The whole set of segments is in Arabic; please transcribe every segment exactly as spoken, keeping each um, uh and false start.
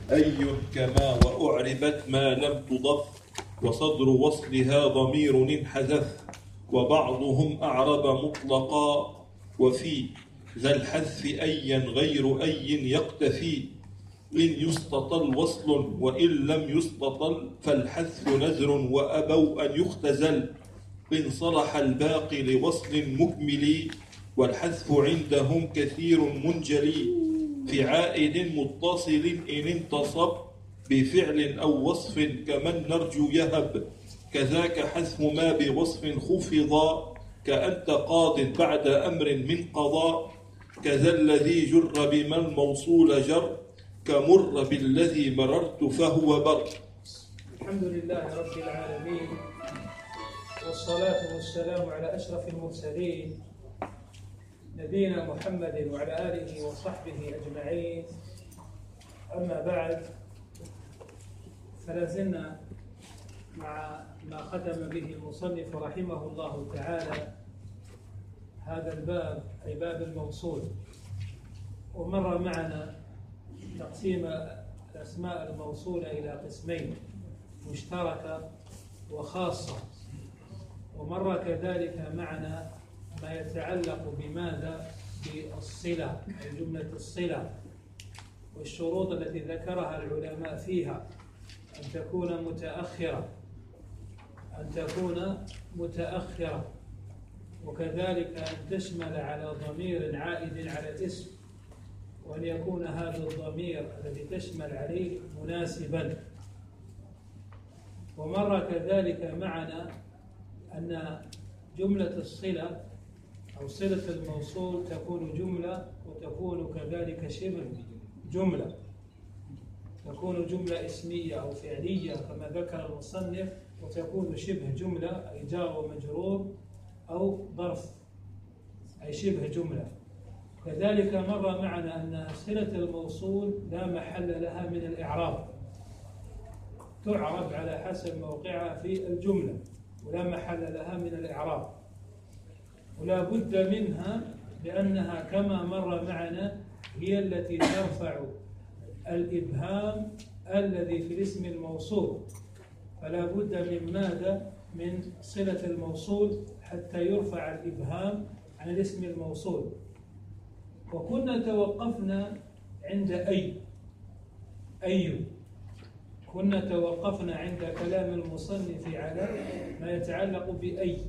أي كما وأعربت ما لم تضف وصدر وصلها ضمير انحذف وبعضهم أعرب مطلقا وفي ذا الحذف أيا غير أي يقتفي إن يستطل وصل وإن لم يستطل فالحذف نزر وأبوا أن يختزل إن صلح الباقي لوصل مكمل والحذف عندهم كثير منجلي في عائد متصل إن انتصب بفعل أو وصف كمن نرجو يهب كذاك حذف ما بوصف خفضا كأنت قاض بعد أمر من قضاء كذا الذي جر بما الموصول جر كمر بالذي مررت فهو بر. الحمد لله رب العالمين والصلاة والسلام على أشرف المرسلين نبينا محمد وعلى آله وصحبه أجمعين. أما بعد، فلازلنا مع ما ختم به المصنف رحمه الله تعالى هذا الباب، أي باب الموصول. ومر معنا تقسيم الأسماء الموصولة إلى قسمين: مشتركة وخاصة. ومر كذلك معنا ما يتعلق بماذا؟ بالصلة، أي جملة الصلة، والشروط التي ذكرها العلماء فيها: أن تكون متأخرة أن تكون متأخرة وكذلك أن تشمل على ضمير عائد على الاسم، وأن يكون هذا الضمير الذي تشمل عليه مناسبا. ومر كذلك معنا أن جملة الصلة أو صلة الموصول تكون جملة وتكون كذلك شبه جملة، تكون جملة اسمية أو فعلية كما ذكر المصنف، وتكون شبه جملة أي جار ومجرور أو ظرف أي شبه جملة. كذلك مر معنا أن صلة الموصول لا محل لها من الإعراب، تعرب على حسب موقعها في الجملة ولا محل لها من الإعراب، ولا بد منها لأنها كما مر معنا هي التي ترفع الإبهام الذي في الاسم الموصول. فلا بد من ماذا؟ من صلة الموصول حتى يرفع الإبهام عن الاسم الموصول. وكنا توقفنا عند أي أي كنا توقفنا عند كلام المصنف على ما يتعلق بأي.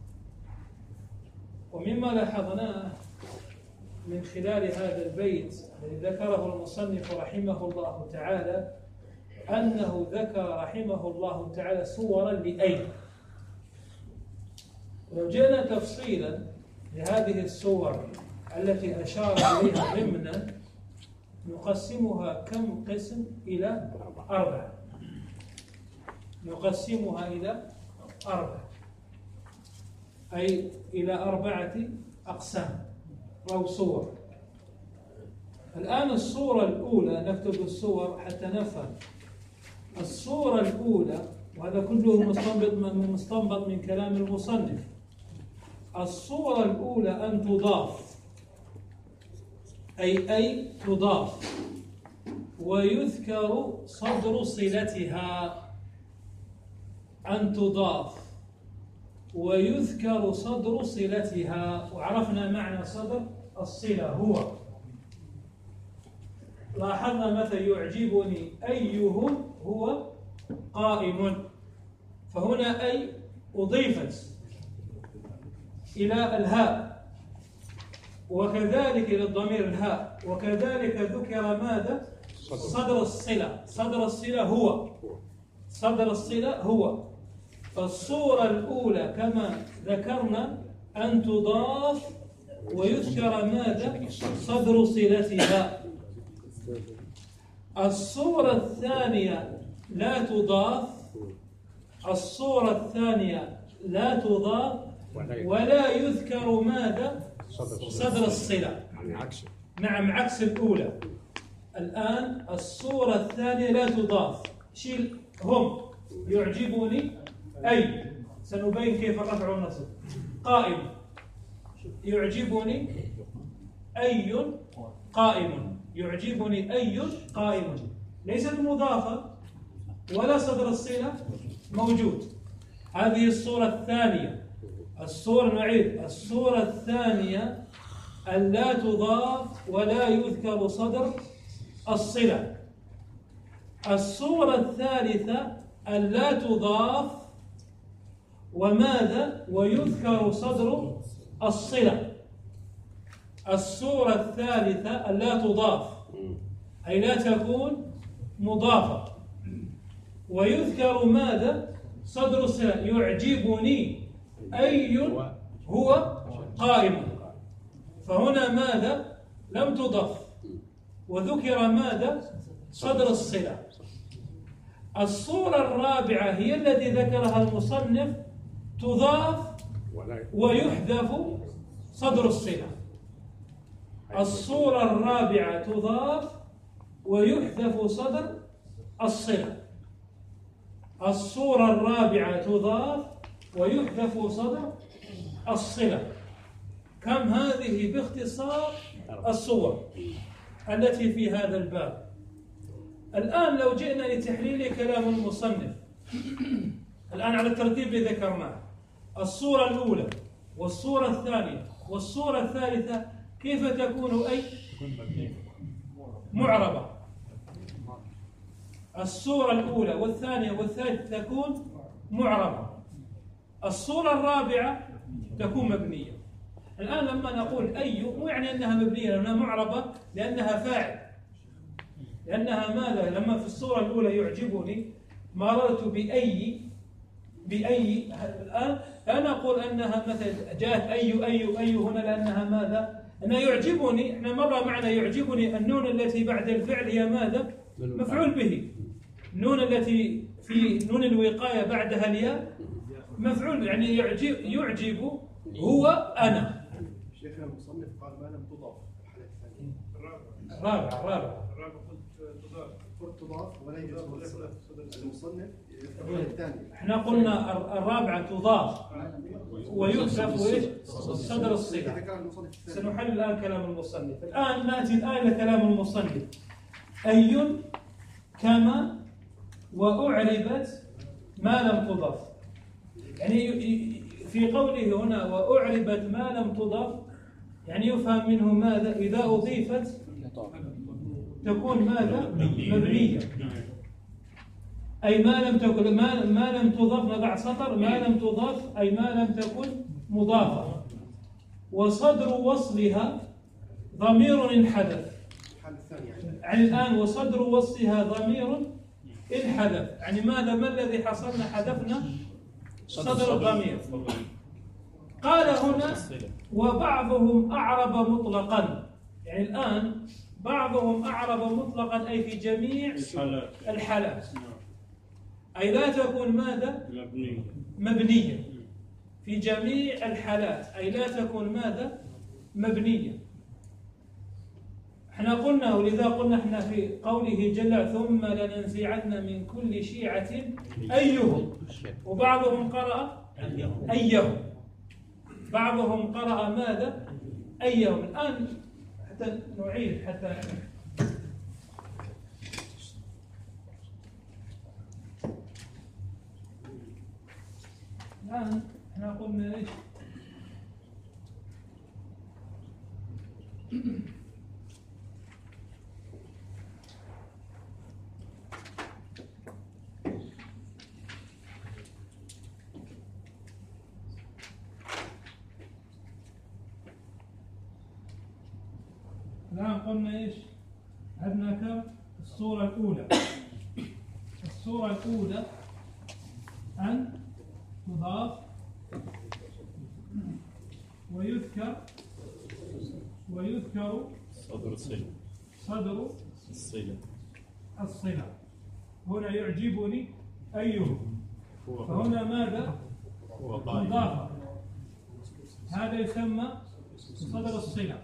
ومما لاحظناه من خلال هذا البيت الذي ذكره المصنف رحمه الله تعالى أنه ذكر رحمه الله تعالى صورا لأي. ولو جئنا تفصيلا لهذه الصور التي أشار إليها ضمنا نقسمها كم قسم؟ إلى أربعة. نقسمها إلى أربعة أي إلى أربعة أقسام أو صور. الآن الصورة الأولى، نكتب الصور حتى نفهم. الصورة الأولى، وهذا كله مستنبط من مستنبط من كلام المصنف، الصورة الأولى أن تضاف، أي أي تضاف ويذكر صدر صلتها. أن تضاف ويذكر صدر صلتها. وعرفنا معنى صدر الصلة هو، لاحظنا مثلا يعجبني أيهم هو قائم، فهنا أي أضيفت إلى الهاء وكذلك إلى الضمير الهاء، وكذلك ذكر ماذا؟ صدر الصلة. صدر الصلة هو صدر الصلة هو فالصورة الأولى كما ذكرنا أن تضاف ويذكر ماذا؟ صدر صلتها. الصورة الثانية لا تضاف الصورة الثانية لا تضاف ولا يذكر ماذا؟ صدر الصلة. نعم، عكس الأولى. الآن الصورة الثانية لا تضاف. شيل هم. يعجبني أي، سنبين كيف الرفع والنصب. قائم، يعجبني أي قائم، يعجبني أي قائم. ليست مضافة ولا صدر الصلة موجود. هذه الصورة الثانية. الصورة نعيد الصورة الثانية أن لا تضاف ولا يذكر صدر الصلة. الصورة الثالثة أن لا تضاف وماذا ويذكر صدر الصلة. الصورة الثالثة أن لا تضاف أي لا تكون مضافة ويذكر ماذا صدر الصلة. يعجبني أي هو قائم، فهنا ماذا لم تضف وذكر ماذا صدر الصلة. الصورة الرابعة هي التي ذكرها المصنف تضاف ويحذف صدر الصلة. الصورة الرابعة تضاف ويحذف صدر الصلة. الصورة الرابعة تضاف ويحذف صدر الصلة. كم هذه باختصار الصور التي في هذا الباب؟ الآن لو جئنا لتحليل كلام المصنف الآن على الترتيب اللي ذكرناه، الصورة الأولى والصورة الثانية والصورة الثالثة كيف تكون أي معربة؟ الصورة الأولى والثانية والثالثة تكون معربة. الصورة الرابعة تكون مبنية. الآن لما نقول أي مو يعني أنها مبنية، لأنها معربة لأنها فاعل، لأنها ماذا؟ لما في الصورة الأولى يعجبني مررت بأي بأي الآن لا نقول أنها مثلا جاءت أي أي أي هنا لأنها ماذا؟ أنها يعجبني. إحنا مرة معنا يعجبني النون التي بعد الفعل هي ماذا؟ مفعول به. النون التي في نون الوقاية بعدها الياء مفعول، يعني يعجب يعجب هو أنا. شيخنا المصنف قال ما لم تضاف الحالة الثانية. الرابعة الرابعة الرابعة قلت تضاف قلت تضاف ولا يجوز المصنف الثاني. احنا قلنا الرابعة تضاف ويحذف ايش؟ صدر الصلة. سنحل الآن كلام المصنف. الآن نأتي الآن لكلام المصنف. أي كما وأعربت ما لم تضاف، يعني في قوله هنا وأعربت ما لم تضاف يعني يفهم منه ماذا؟ إذا أضيفت تكون ماذا؟ مبنية. أي ما لم تكن ما, ما لم تضاف نضع سطر ما لم تضاف أي ما لم تكن مضافة. وصدر وصلها ضمير انحذف. يعني الآن وصدر وصلها ضمير انحذف، يعني ماذا؟ ما الذي حصلنا؟ حذفنا صدر الضمير. قال هنا وبعضهم أعرب مطلقا، يعني الآن بعضهم أعرب مطلقا أي في جميع الحالات، أي لا تكون ماذا؟ مبنية في جميع الحالات، أي لا تكون ماذا؟ مبنية. احنا قلنا ولذا قلنا احنا في قوله جل ثم لننزعن من كل شيعة أيهم، وبعضهم قرأ أيهم، بعضهم قرأ ماذا؟ أيهم. الآن حتى نعيد حتى الآن احنا قلنا ايش؟ الآن قلنا إيش؟ عندنا الصورة الأولى. الصورة الأولى أن تضاف ويذكر ويذكر صدر الصلة صدر الصلة الصلة. هنا يعجبني أيه، فهنا ماذا؟ مضافة، هذا يسمى صدر الصلة.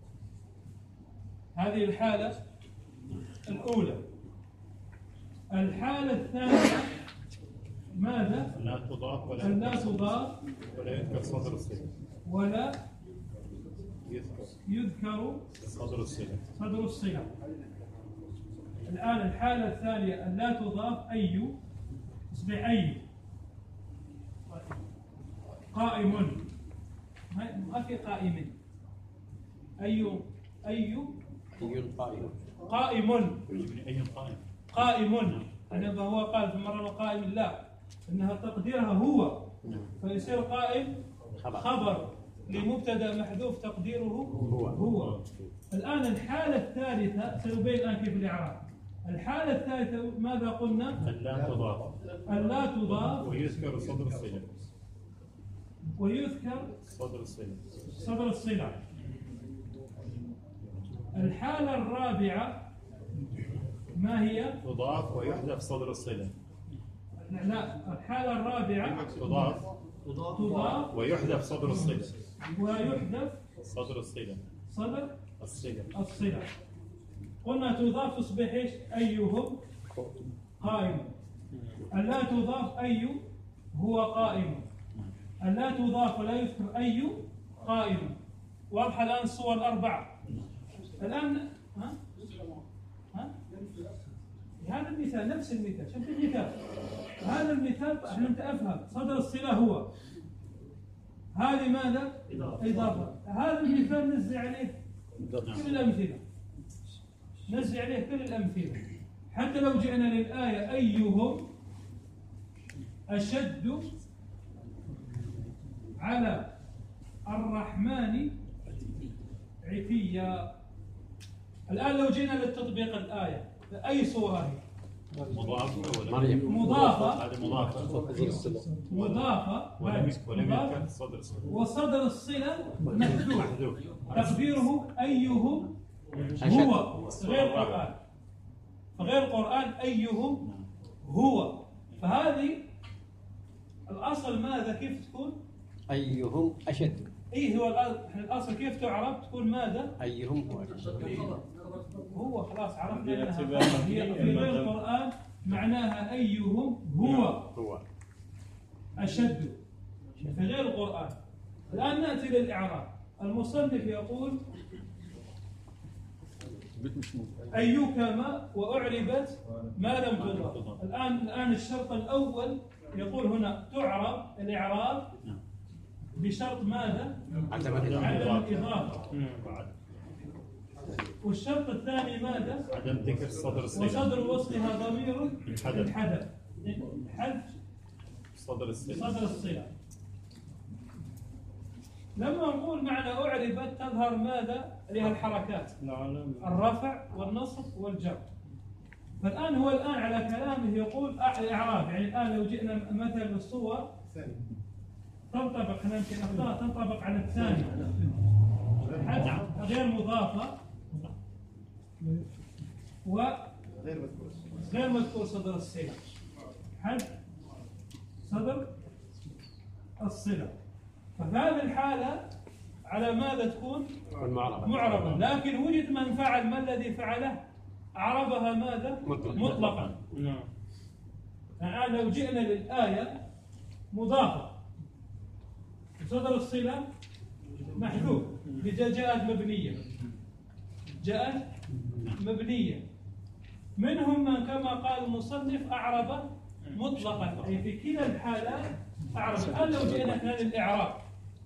هذه الحالة الأولى. الحالة الثانية ماذا؟ لا تضاف ولا لا تضاف ولا يذكر صدر الصلة ولا يذكر يذكر صدر الصلة صدر الصلة. الآن الحالة الثانية أن لا تضاف أي، تصبح أي قائم، ما ما في قائم، أي أي أي قائم قائم يجبني أي قائم. قائم، إنما هو قال في مرة قائم لا، إنها تقديرها هو، فيصير قائم خبر لمبتدا محذوف تقديره هو. هو. الآن الحالة الثالثة سنبين الآن كيف الإعراب. الحالة الثالثة ماذا قلنا؟ أن لا تضاف أن لا تضاف ويذكر صدر الصلة. ويذكر صدر الصلة. صدر الصلة. الحالة الرابعة ما هي؟ تضاف ويحذف صدر الصلة. لا، الحالة الرابعة تضاف تضاف ويحذف صدر الصلة. ويحذف صدر الصلة. صدر الصلة. الصلة. قلنا تضاف تصبح ايش؟ أيهم قائم. أن لا تضاف أي هو قائم. أن لا تضاف ولا يذكر أي قائم. واضحة الآن الصور الأربعة. الآن ها؟ ها؟ هذا المثال نفس المثال، شوف المثال. هذا المثال احنا انت افهم صدر الصلة هو. هذه ماذا؟ إضافة. هذا المثال نزل عليه كل الأمثلة. نزل عليه كل الأمثلة. حتى لو جئنا للآية أيهم أشد على الرحمن عتيا. الآن لو جئنا للتطبيق الآية أي صورة هي؟ مضاف ولا مريم. مضافة. هذا مضاف. مضافة ولم ولم مضاف. يذكر صدر الصلة. وصدر الصلة محذوف. محذوف. تقديره أيهم هو غير القرآن. فغير القرآن أيهم هو. فهذه الأصل ماذا كيف تكون؟ أيهم أشد. إيه هو الأ- الأصل كيف تعرف تكون ماذا؟ أيهم هو أشد. هو خلاص عرفنا أنها هي في غير القرآن معناها أيهم هو هو أشد في غير القرآن. الآن نأتي للإعراب. المصنف يقول أيكما وأعربت ما لم تضاف. الآن الآن الشرط الأول يقول هنا تعرب الإعراب بشرط ماذا؟ عدم عدم الإضافة. الإضافة. والشرط الثاني ماذا؟ عدم ذكر صدر الصلة. وصدر وصلها ضمير الحذف. الحذف. حذف صدر الصلة. صدر الصلة. لما نقول معنى أعربت تظهر ماذا؟ لها الحركات الرفع والنصب والجر. فالآن هو الآن على كلامه يقول الإعراب، يعني الآن لو جئنا مثلا للصور تنطبق، احنا يمكن أخطاء تنطبق على الثاني حذف غير مضافة غير مذكور. وغير مذكور صدر الصلة. حذف صدر الصلة. ففي هذه الحالة على ماذا تكون؟ والمعربة. معربة. لكن وجد من فعل، ما الذي فعله؟ أعربها ماذا؟ مطلقا. مطلقا. الآن لو جئنا للآية مضافة صدر الصلة محذوف جاءت مبنية جاءت مبنية. منهم من كما قال المصنف أعرب مطلقا، أي في كلا الحالات أعرب. الآن لو جئنا إلى الإعراب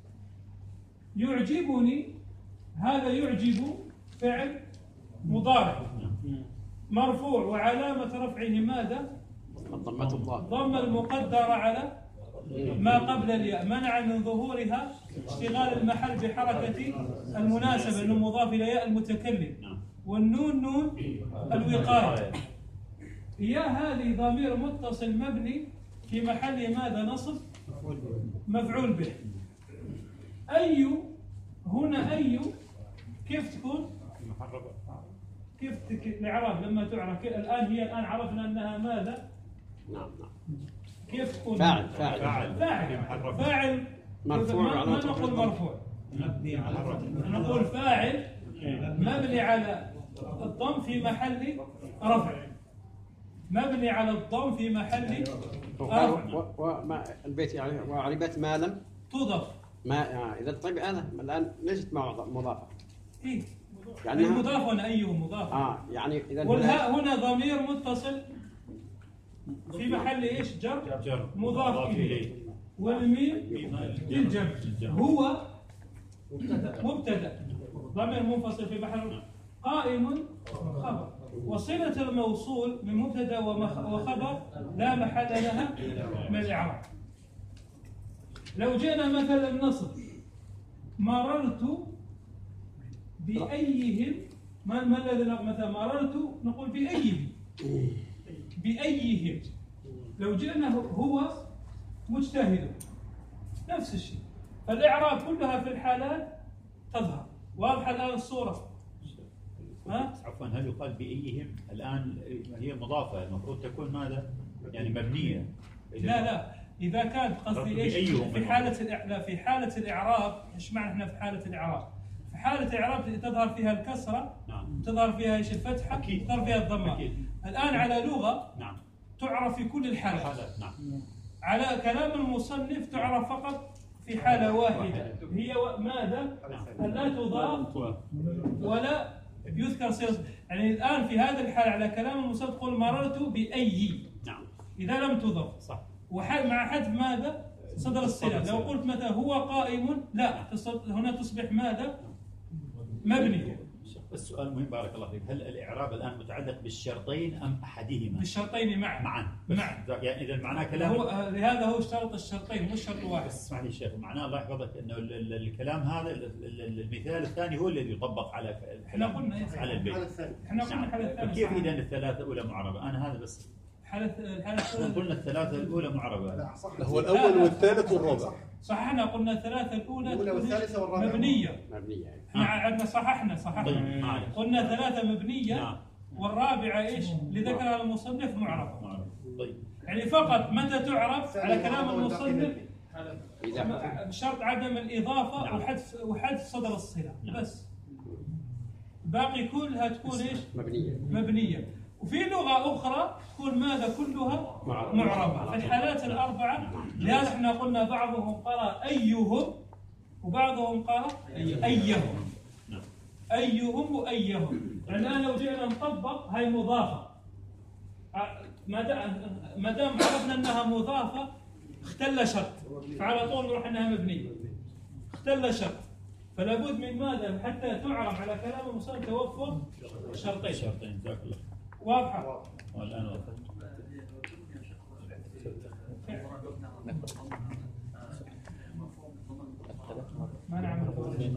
يعجبني، هذا يعجب فعل مضارع مرفوع وعلامة رفعه ماذا؟ الضمة الضاد. ضم المقدرة على ما قبل الياء منع من ظهورها اشتغال المحل بحركة المناسبة انه مضاف الى ياء المتكلم. والنون نون الوقاية. يا هذه ضمير متصل مبني في محل ماذا؟ نصب مفعول به. أي هنا أي كيف تكون؟ كيف تك... الإعراب لما تعرف الآن هي الآن عرفنا أنها ماذا؟ نعم نعم. كيف تكون؟ فاعل فاعل فاعل فاعل مرفوع ما على ما نقول مرفوع، نقول فاعل مبني على الضم في محل رفع، مبني على الضم في محل رفع. وما البيت يعني وعربت ما لم تضف. ما يعني اذا طيب انا الان ليست مع مضافه. إيه يعني المضاف هنا أيه مضاف. اه يعني إذا والهاء هنا ضمير متصل في محل إيش؟ جر جر مضاف إليه. والميم للجمع. هو مبتدأ ضمير منفصل في محل قائم خبر. وصلة الموصول من مبتدأ وخبر لا محل لها من الإعراب. لو جئنا مثلا النصب مررت بأيهم، ما ما الذي مثلا مررت نقول بأيهم بأيهم. لو جئنا هو مجتهد نفس الشيء. فالإعراب كلها في الحالات تظهر. واضحة الآن الصورة؟ ها؟ عفوا هل يقال بأيهم؟ الآن هي مضافة المفروض تكون ماذا؟ يعني مبنية. لا لا إذا كانت قصدي إيش؟ في حالة الإعراب في حالة الإعراب إيش معنى إحنا في حالة الإعراب؟ في حالة الإعراب تظهر فيها الكسرة، نعم. تظهر فيها إيش الفتحة، أكيد. تظهر فيها الضمة. الآن على لغة نعم. تعرف في كل الحالات. حالات. نعم. على كلام المصنف تعرف فقط في حالة واحدة هي ماذا؟ أن لا تضاف ولا يذكر صيغة. يعني الآن في هذه الحالة على كلام المصنف تقول مررت بأي. نعم. إذا لم تضاف. صح. ومع حذف ماذا؟ صدر الصلة. لو قلت مثلا هو قائم لا هنا تصبح ماذا؟ مبنية. السؤال مهم بارك الله فيك، هل الإعراب الآن متعلق بالشرطين أم أحدهما؟ بالشرطين معا. معا. معا. يعني إذا معناه كلام هو لهذا هو اشترط الشرطين مش شرط واحد. اسمح لي شيخ، معناه الله يحفظك انه الكلام هذا المثال الثاني هو الذي يطبق على احنا قلنا على البيت. احنا قلنا الحالة الثانية. كيف اذا الثلاثة الأولى معربة؟ أنا هذا بس. الحالة الحالة الثانية قلنا الثلاثة الأولى معربة. لا صح. هو الأول والثالث والرابع. صححنا قلنا الثلاثة الأولى الأولى والثالثة والرابعة مبنية. مبنية. احنا عندنا صححنا صححنا. طيب. قلنا ثلاثة مبنية. نعم. والرابعة ايش؟ اللي ذكرها المصنف معربة. معربة. طيب. يعني فقط متى تعرف على كلام المصنف إذا بشرط عدم الإضافة. نعم. وحذف وحذف صدر الصلة. نعم. بس. باقي كلها تكون ايش؟ مبنية. مبنية. وفي لغة أخرى تكون ماذا كلها معربة. في الحالات الأربعة. لهذا احنا قلنا بعضهم قرأ أيهم وبعضهم قرأ أيهم. أيهم وأيهم. الآن لو جئنا نطبق هاي مضافة. ما دام عرفنا أنها مضافة اختل شرط فعلى طول نروح أنها مبنية. اختل شرط فلا بد من ماذا حتى تعرف على كلام المصنف توفر شرطين. شرطين جزاك الله. واضحة. والآن واضحة. ما نعمل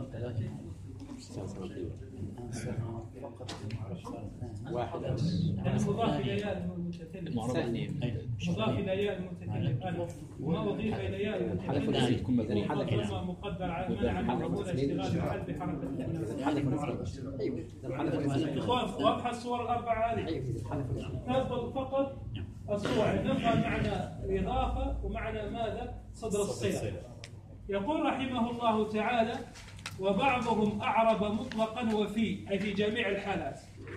واحد. المضاف إلى ياء المتكلم. مضاف إلى ياء المتكلم. وما أضيف إلى ياء المتكلم تكون مبنية. مقدر مقدر على منع من قبول اشتغال محل بحركة. إخوان واضحة الصور الأربعة هذه. نضبط فقط الصور نفهم معنى الإضافة ومعنى ماذا؟ صدر الصلة. يقول رحمه الله تعالى: وبعضهم أعرب مطلقا وفي أي في جميع الحالات.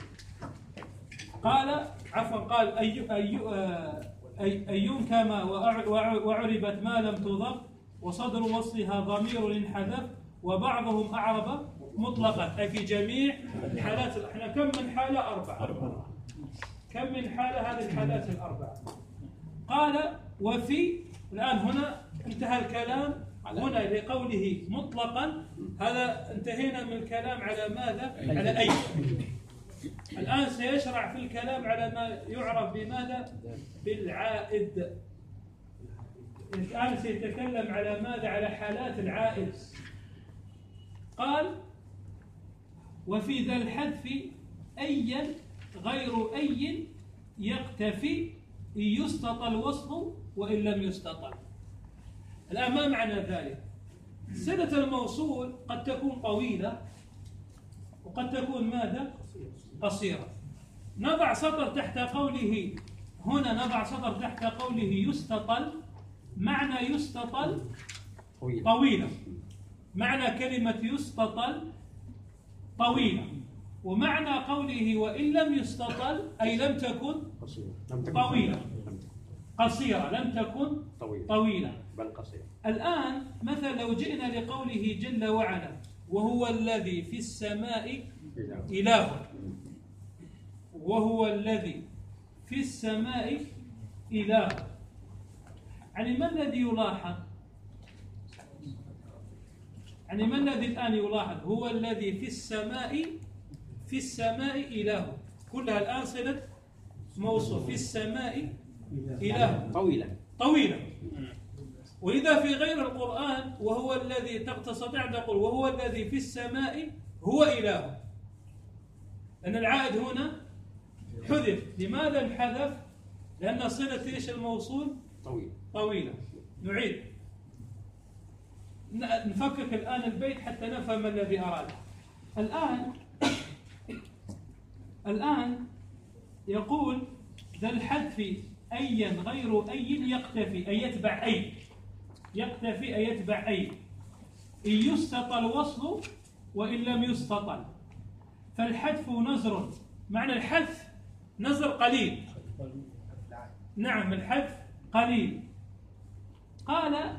قال عفوا قال أي أي أي أيون كما وعربت ما لم تضف وصدر وصلها ضمير انحذف وبعضهم أعرب مطلقا أي في جميع الحالات. احنا كم من حالة؟ أربعة. كم من حالة هذه الحالات الأربعة؟ قال وفي. الآن هنا انتهى الكلام هنا لقوله مطلقا. هذا انتهينا من الكلام على ماذا؟ على أي. الآن سيشرع في الكلام على ما يعرف بماذا؟ بالعائد. الآن سيتكلم على ماذا؟ على حالات العائد. قال وفي ذا الحذف أيا غير أي يقتفي إن يستطل وصفه وإن لم يستطل. الآن ما معنى ذلك؟ صلة الموصول قد تكون طويلة وقد تكون ماذا؟ قصيرة. نضع سطر تحت قوله هنا نضع سطر تحت قوله يستطل. معنى يستطل طويلة. معنى كلمة يستطل طويلة. ومعنى قوله وإن لم يستطل أي لم تكن طويلة قصيرة لم تكن طويلة بل قصيرة. الآن مثلا لو جئنا لقوله جل وعلا وهو الذي في السماء إله، وهو الذي في السماء إله. يعني ما الذي يلاحظ؟ يعني ما الذي الآن يلاحظ؟ هو الذي في السماء، في السماء إله، كلها الآن صلة موصول، في السماء إله طويلة طويلة. وإذا في غير القرآن وهو الذي تستطيع أن تقول وهو الذي في السماء هو إله، لأن العائد هنا حذف. لماذا انحذف؟ لأن صلة إيش الموصول طويلة طويلة. نعيد نفكك الآن البيت حتى نفهم ما الذي أراد. الآن الآن يقول ذا الحذف أيا غير أي يقتفي أي يتبع أي، يقتفي أي يتبع أي، إن يستطل وصل وإن لم يستطل. فالحذف نزر، معنى الحذف نزر قليل. نعم الحذف قليل. قال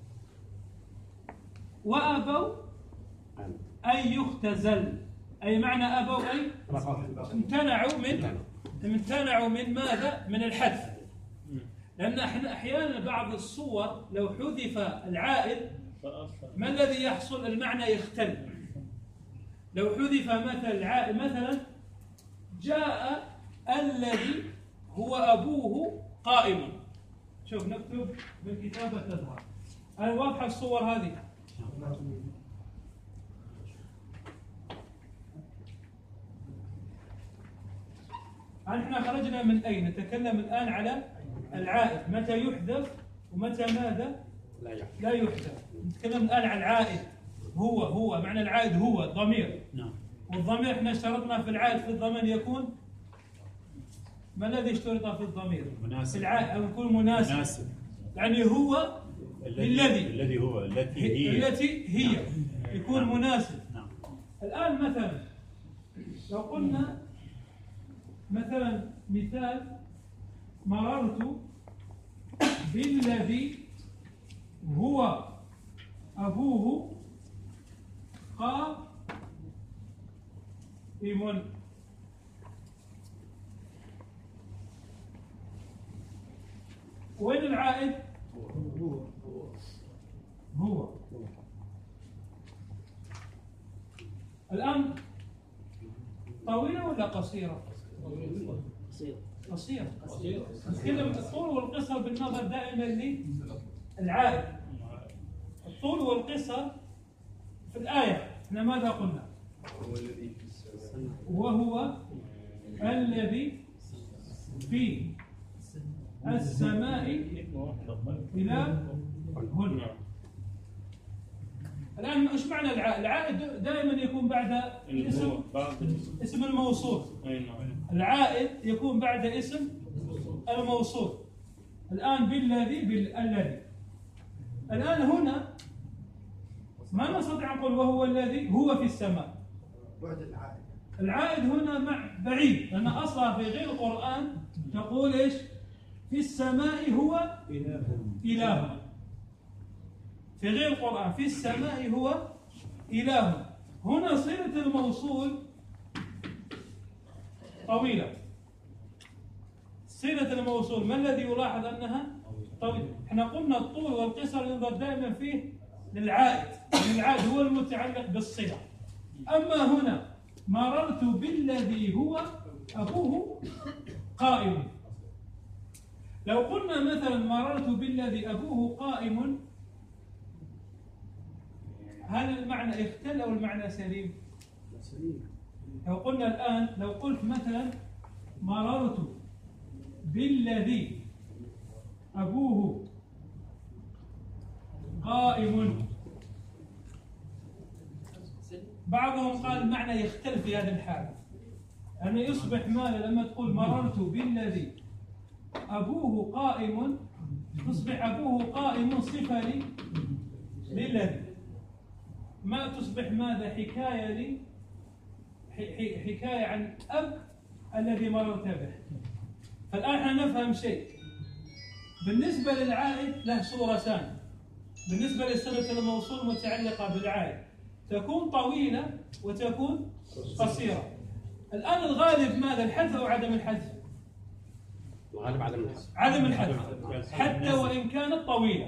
وأبوا أن يختزل، أي معنى أبوا أي امتنعوا من امتنعوا من ماذا؟ من الحذف. لأن احنا أحيانا بعض الصور لو حذف العائد ما الذي يحصل؟ المعنى يختل. لو حذف مثل العائد مثلا جاء الذي هو أبوه قائم، شوف نكتب بالكتابة تظهر. هل واضحة الصور هذه؟ احنا خرجنا من أين؟ نتكلم الآن على العائد، متى يحذف ومتى ماذا؟ لا يحذف. نتكلم الآن عن العائد. هو هو معنى العائد هو الضمير. نعم. والضمير احنا اشترطنا في العائد في الضمير يكون ما الذي اشترط في الضمير؟ مناسب. العائد أو يكون مناسب. مناسب. يعني هو الذي الذي هو التي هي التي هي نعم. يكون نعم. مناسب. نعم. الآن مثلا لو قلنا مثلا مثال مررت بالذي هو أبوه قائم. وين العائد؟ هو. الآن طويلة ولا قصيرة؟ قصيرة. قصيرة. نتكلم الطول والقصر بالنظر دائما للعائد. الطول والقصر في الآية احنا ماذا قلنا؟ وهو الذي في السماء إلى هنا. الآن ايش معنى العائد؟ العائد دائما يكون بعد اسم اسم الموصول. العائد يكون بعد اسم الموصول. الآن بالذي بالذي. الآن هنا ما نستطيع نقول وهو الذي هو في السماء. بعد العائد. العائد هنا مع بعيد، لأن أصلا في غير القرآن تقول إيش؟ في السماء هو إله. في غير القرآن في السماء هو إله. هنا صلة الموصول طويلة. صلة الموصول ما الذي يلاحظ أنها طويلة؟ احنا قلنا الطول والقصر ينظر دائما فيه للعائد، العائد هو المتعلق بالصلة. أما هنا مررت بالذي هو أبوه قائم. لو قلنا مثلا مررت بالذي أبوه قائم، هل المعنى اختل أو المعنى سليم؟ لو قلنا الآن لو قلت مثلا مررت بالذي أبوه قائم، بعضهم قال المعنى يختلف في هذه الحالة، أن يصبح ماذا لما تقول مررت بالذي أبوه قائم، تصبح أبوه قائم صفة للذي، ما تصبح ماذا حكاية لي حكاية عن أب الذي مررت به. فالآن احنا نفهم شيء. بالنسبة للعائد له صورتان. بالنسبة لصلة الموصول متعلقة بالعائد تكون طويلة وتكون قصيرة. الآن الغالب ماذا؟ الحذف أو عدم الحذف؟ الغالب عدم الحذف. عدم الحذف حتى وإن كانت طويلة،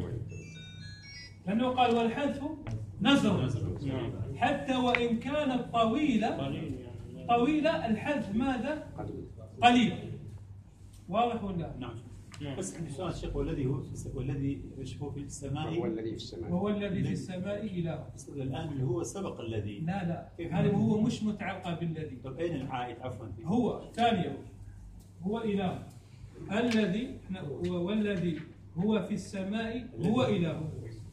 لأنه قال والحذف نزر، حتى وإن كانت طويلة طويلة الحذف ماذا؟ قليل. واضح ولا؟ نعم. بس عندي سؤال شيخ، والذي هو والذي هو في السماء هو الذي في السماء وهو الذي في السماء إله. الآن اللي هو سبق الذي. لا لا، هذا هو مش متعلق بالذي. طب أين العائد عفوا؟ هو ثانية، هو إله. الذي والذي هو في السماء هو إله.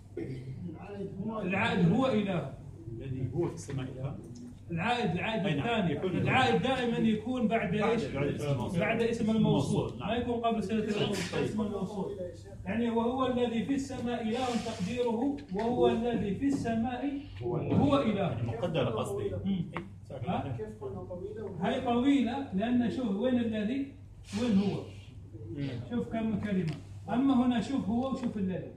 العائد هو إله. الذي هو في السماء إله. العائد العائد أي نعم. الثاني، يكون- العائد دائما يكون بعد ايش؟ بعد اسم الموصول. بعد اسم الموصول، الموصول، نعم. ما يكون قبل صلة الموصول. اسم الموصول يعني وهو الذي في السماء إله تقديره وهو الذي في السماء هو إله. مقدر قصدي. مم. ها؟ كيف قلنا طويلة؟ هاي طويلة لأن شوف وين الذي وين هو، شوف كم كلمة. أما هنا شوف هو وشوف الذي.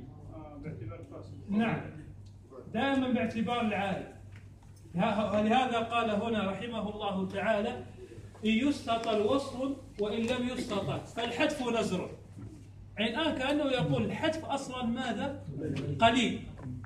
نعم، دائما باعتبار العائد. ولهذا قال هنا رحمه الله تعالى: إن يستطل وصل وإن لم يستطل فالحذف نزر. يعني الآن كأنه يقول الحذف أصلا ماذا؟ قليل،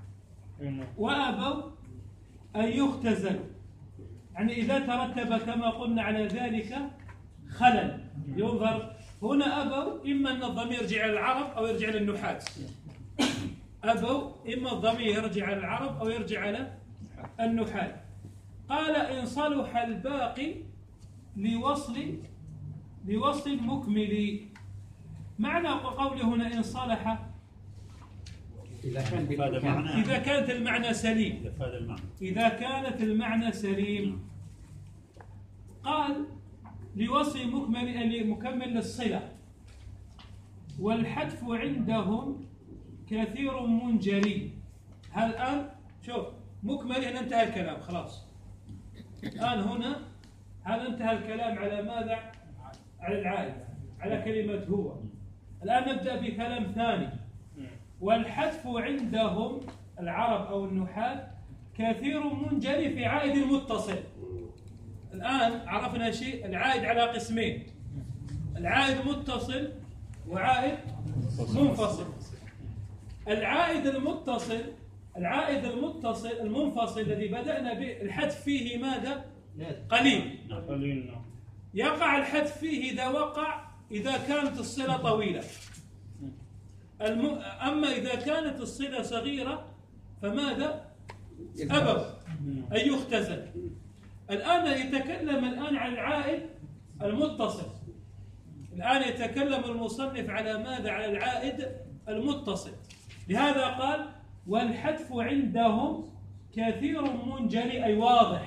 وأبوا أن يختزل. يعني إذا ترتب كما قلنا على ذلك خلل ينظر هنا، أبوا إما أن الضمير يرجع للعرب أو يرجع للنحاة. أبوا إما الضمير يرجع للعرب أو يرجع على النحاة. قال: إن صلح الباقي لوصل لوصل مكمل. معنى قوله هنا إن صلح إذا كان هذا بالإمكان. معنى. إذا كانت المعنى سليم، هذا المعنى. إذا كانت المعنى سليم. قال: لوصل مكمل اللي مكمل للصلة. والحذف عندهم كثير منجلي. هل الآن شوف مكمل هنا انتهى الكلام خلاص. الآن هنا هذا انتهى الكلام على ماذا؟ على العائد، على كلمة هو. الآن نبدأ بكلام ثاني. والحذف عندهم العرب أو النحاة كثير منجلي في عائد المتصل. الآن عرفنا شيء، العائد على قسمين: العائد متصل وعائد منفصل. العائد المتصل العائد المتصل المنفصل الذي بدأنا به الحذف فيه ماذا؟ قليل. يقع الحذف فيه إذا وقع إذا كانت الصلة طويلة. الم... أما إذا كانت الصلة صغيرة فماذا؟ أبوا أن يختزل. الآن يتكلم الآن عن العائد المتصل. الآن يتكلم المصنف على ماذا؟ على العائد المتصل. لهذا قال: والحذف عندهم كثير منجلي، أي واضح،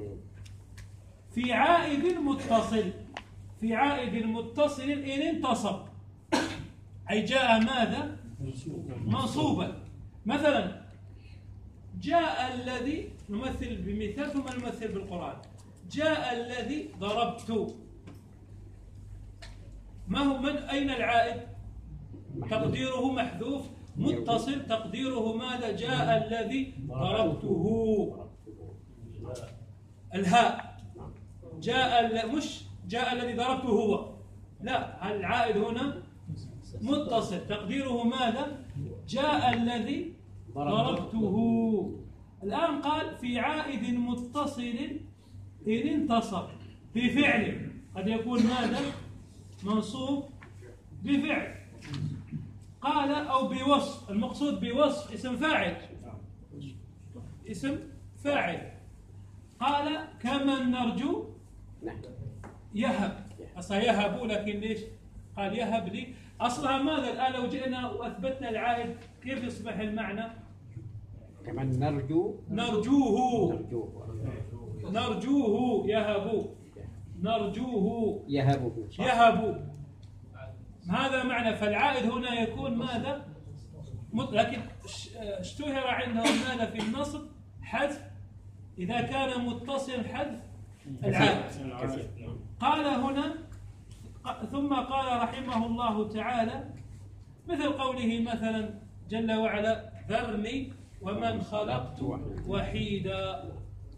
في عائد متصل في عائد متصل إن انتصب، أي جاء ماذا؟ منصوبا. مثلا جاء الذي، نمثل بمثال ثم نمثل بالقرآن. جاء الذي ضربت. ما هو من أين العائد؟ تقديره محذوف متصل، تقديره ماذا؟ جاء الذي ضربته. الهاء جاء، مش جاء الذي ضربته هو، لا، العائد هنا متصل، تقديره ماذا؟ جاء الذي ضربته. الآن قال: في عائد متصل إن انتصب في فعل، قد يكون ماذا؟ منصوب بفعل. قال: أو بوصف. المقصود بوصف اسم فاعل، اسم فاعل. قال: كمن نرجو يهب. أصلا يهب، لكن ليش قال يهب لي؟ أصلها ماذا؟ الآن لو جئنا وأثبتنا العائد كيف يصبح المعنى؟ كمان نرجو نرجوه نرجوه نرجوه يهب نرجوه يهبه. يهب. هذا معنى. فالعائد هنا يكون ماذا؟ مط... لكن اشتهر عندهم ماذا في النصب؟ حذف إذا كان متصل، حذف العائد. قال هنا: ثم قال رحمه الله تعالى مثل قوله مثلا جل وعلا: ذرني ومن خلقت وحيدا.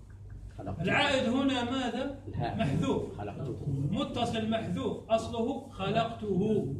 خلقته. العائد هنا ماذا؟ الهاء. محذوف. خلقته. متصل محذوف، أصله خلقته.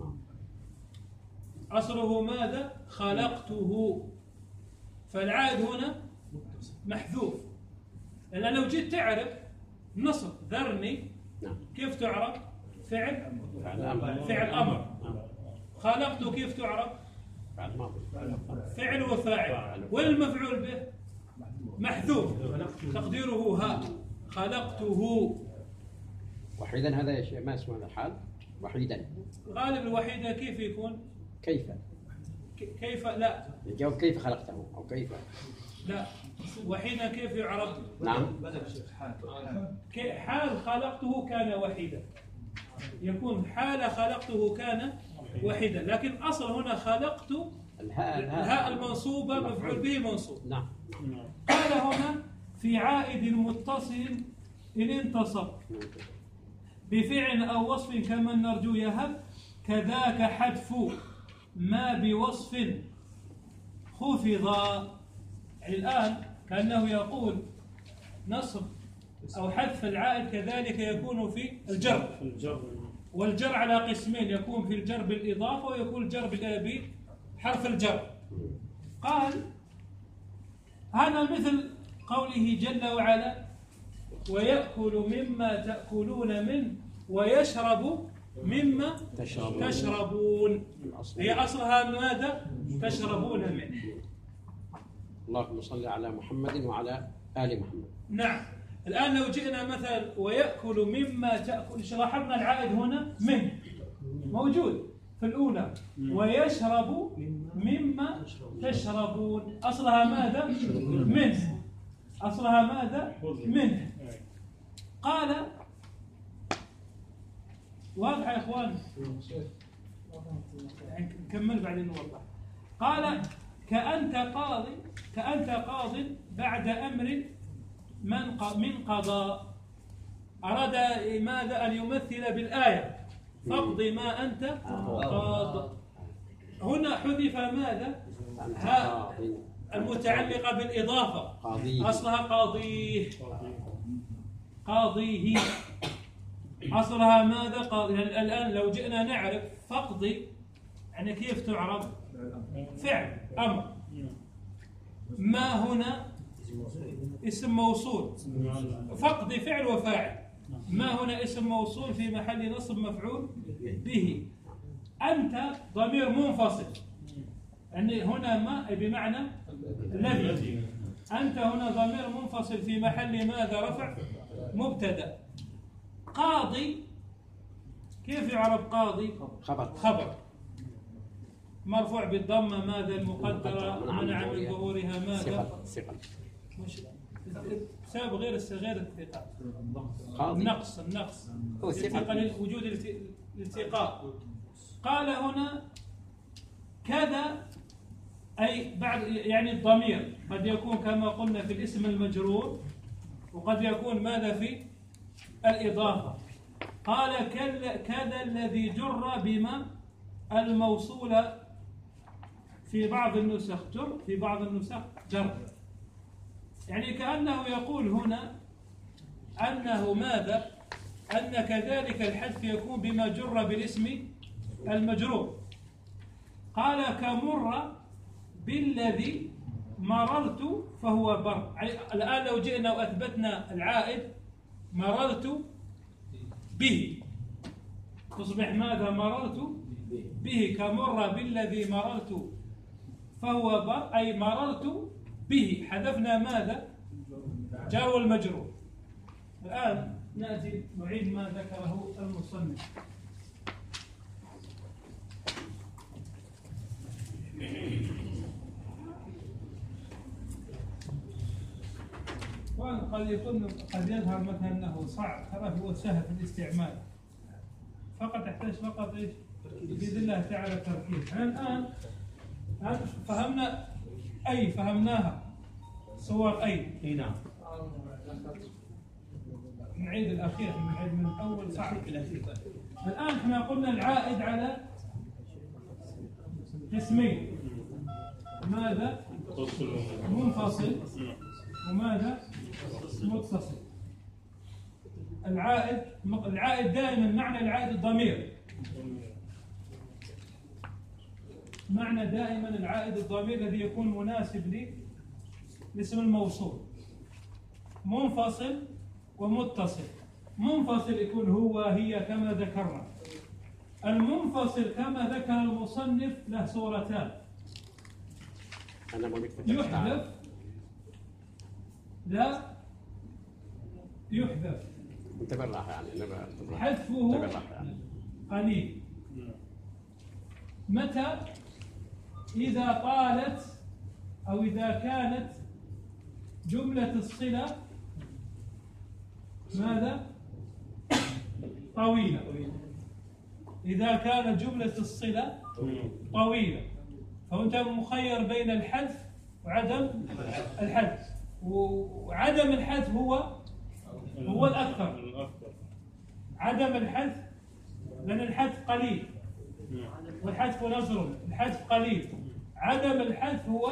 أصله ماذا؟ خلقته. فالعائد هنا محذوف. لأن لو جيت تعرف نصب ذرني نعم. كيف تعرف؟ فعل فعل أمر. فعل أمر. نعم. خلقته كيف تعرف؟ فعل ماضي. فعل وفاعل. والمفعول به محذوف تقديره ها خلقته. وحيدا هذا يا شيخ ما اسمه هذا الحال؟ وحيدا. غالب الوحيدة كيف يكون؟ كيف؟ ك- كيف لا الجواب كيف خلقته أو كيف؟ لا وحيدا كيف يعرف؟ نعم. ك- حال خلقته كان وحيدا، يكون حال خلقته كان وحيدا، لكن أصل هنا خلقت الهاء الهاء المنصوبة مفعول به منصوب. نعم. قال هنا في عائد متصل إن انتصب بفعل أو وصف كما نرجو يهب، كذاك حذف ما بوصف خفض. يعني الآن كأنه يقول نصب أو حذف العائد كذلك يكون في الجر، والجر على قسمين، يكون في الجر بالإضافة ويكون الجر بحرف الجر. قال هذا مثل قوله جل وعلا ويأكل مما تأكلون منه ويشرب مما تشربون. تشربون. الأصل. هي أصلها ماذا؟ تشربون منه. اللهم صل على محمد وعلى آل محمد. نعم. الآن لو جئنا مثلا ويأكل مما تأكل، لاحظنا العائد هنا من موجود في الأولى، ويشرب مما تشربون، أصلها ماذا؟ من. أصلها ماذا؟ من. قال واضح يا إخوان؟ نكمل بعدين نوضح. قال كأنت قاضي، كأنت قاض بعد أمر من من قضاء. أراد ماذا؟ أن يمثل بالآية فاقض ما أنت قاض. هنا حذف ماذا؟ ها المتعلقة بالإضافة، قاضي. أصلها قاضيه. قاضيه أصلها ماذا؟ قاضي. يعني الآن لو جئنا نعرف فاقضي يعني كيف تعرف؟ فعل أمر. ما هنا اسم موصول، فقد فعل وفاعل. ما هنا اسم موصول في محل نصب مفعول به. أنت ضمير منفصل، يعني هنا ما بمعنى الذي. أنت هنا ضمير منفصل في محل ماذا؟ رفع مبتدأ. قاضي كيف يعرف قاضي؟ خبر. خبر مرفوع بالضمة ماذا؟ المقدرة، منع من ظهورها ماذا؟ ثقل. ثقل. مش بسبب غير غير الثقة. قاضي. النقص النقص هو الثقة. الثقة وجود الالتقاء. قال هنا كذا أي بعد، يعني الضمير قد يكون كما قلنا في الاسم المجرور، وقد يكون ماذا في الإضافة. قال كذا الذي جر بما الموصولة في بعض النسخ جر، في بعض النسخ جر. يعني كأنه يقول هنا أنه ماذا؟ أن كذلك الحذف يكون بما جر بالاسم المجرور. قال كمر بالذي مررت فهو بر. يعني الآن لو جئنا وأثبتنا العائد مررت به تصبح ماذا؟ مررت به. كمر بالذي مررت فهو بر، أي مررت به. حذفنا ماذا؟ جار والمجرور. الآن نأتي نعيد ما ذكره المصنف. قد يكون قد يظهر مثلا انه صعب، ترى هو سهل في الاستعمال، فقط يحتاج فقط ايش؟ باذن الله تعالى تركيز. الان الان فهمنا اي فهمناها صور اي. اي نعم. نعيد الاخير، نعيد من اول صعب. الان احنا قلنا العائد على قسمين، ماذا؟ منفصل وماذا؟ متصل. العائد العائد دائما معنى العائد الضمير. معنى دائما العائد الضمير الذي يكون مناسب لاسم الموصول، منفصل ومتصل. منفصل يكون هو هي كما ذكرنا. المنفصل كما ذكر المصنف له صورتان: يحذف لا يحذف. انتبه لها يعني حذفه قليل. متى؟ إذا طالت أو إذا كانت جملة الصلة ماذا؟ طويلة. إذا كانت جملة الصلة طويلة فأنت مخير بين الحذف وعدم الحذف، وعدم الحذف هو هو الأكثر. عدم الحذف لأن الحذف قليل والحذف نظر، الحذف قليل. عدم الحذف هو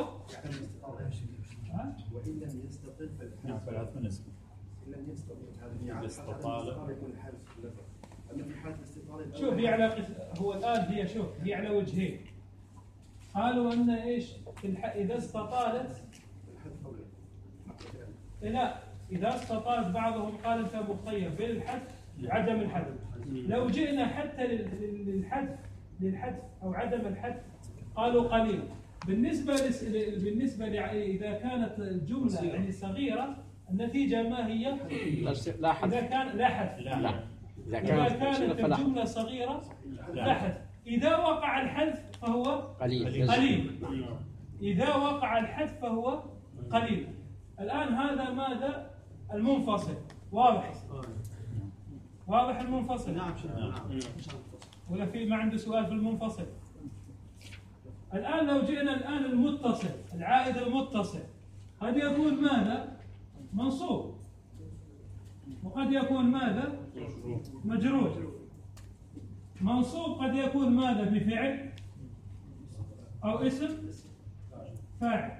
وإن لم يستطل فالحذف نسبي. إن لم يستطل هذه الاستطالة يكون الحذف نظر. أما في حالة الاستطالة شوف هي على هو الآن هي شوف هي على وجهين. قالوا أن إيش إذا استطالت الحذف أولى. لا، إذا استطالت بعضهم قال أنت مخير بين الحذف وعدم الحذف. لو جئنا حتى للحذف للحذف أو عدم الحذف قالوا قليل. بالنسبة بالنسبة إذا كانت الجملة يعني صغيرة النتيجة ما هي؟ لا حذف. إذا كان لا حذف. لا. إذا إذا كانت كانت الجملة صغيرة لا حذف. إذا وقع الحذف فهو قليل. قليل. إذا وقع الحذف فهو قليل. الآن هذا ماذا؟ المنفصل. واضح؟ واضح المنفصل؟ نعم. نعم. ولا في ما عنده سؤال في المنفصل؟ الآن لو جئنا الآن المتصل، العائد المتصل قد يكون ماذا؟ منصوب، وقد يكون ماذا؟ مجرور. منصوب قد يكون ماذا؟ بفعل أو اسم فاعل.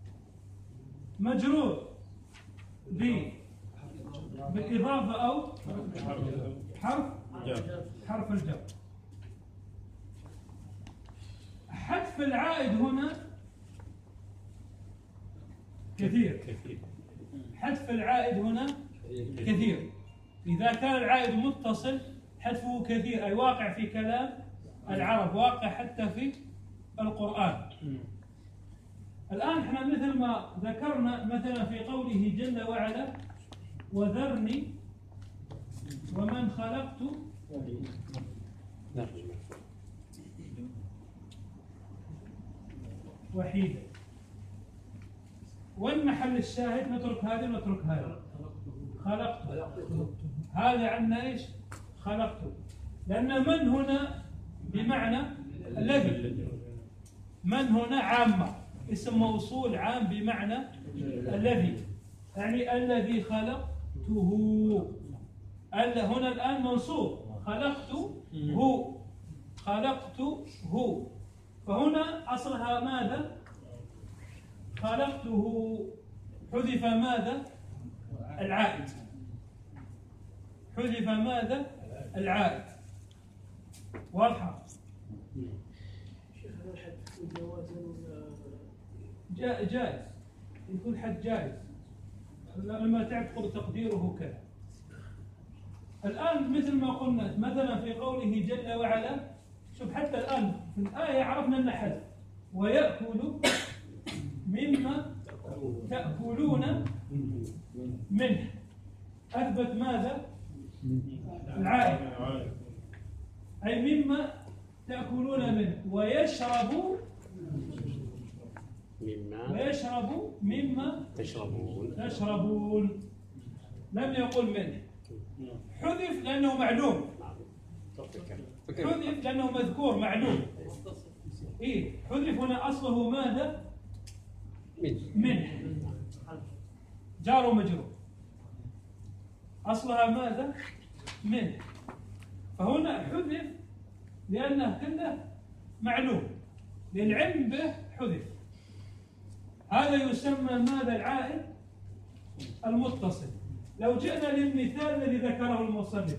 مجرور بالإضافة أو حرف حرف الجر. حذف العائد هنا كثير. حذف العائد هنا كثير. إذا كان العائد متصل حذفه كثير، أي واقع في كلام العرب، واقع حتى في القرآن. الآن احنا مثل ما ذكرنا مثلا في قوله جل وعلا: وذرني ومن خلقت وحيدا. وين محل الشاهد؟ نترك هذه ونترك هذه. خلقت هذا عنا ايش؟ خلقت. لأن من هنا بمعنى الذي. من هنا عامة، اسم موصول عام بمعنى الذي، يعني الذي خلقته. هنا الآن منصوب، خلقته خلقته. فهنا أصلها ماذا؟ خلقته. حذف ماذا؟ العائد. حذف ماذا؟ العائد. واضحة؟ جائز، يكون حد جائز لما تعتقد تقديره كذا. الآن مثل ما قلنا مثلا في قوله جل وعلا، شوف حتى الآن في الآية عرفنا أن حذف ويأكل مما تأكلون منه. أثبت ماذا؟ العائد، أي مما تأكلون منه. ويشرب مما ويشرب مما تشربون تشربون. لم يقل منه. حذف لأنه معلوم. حذف لأنه مذكور معلوم. إيه حذف هنا أصله ماذا؟ منه. جار ومجرور. أصلها ماذا؟ منه. فهنا حذف لأنه كله معلوم، للعلم به حذف. هذا يسمى ماذا؟ العائد المتصل. لو جئنا للمثال الذي ذكره المصنف،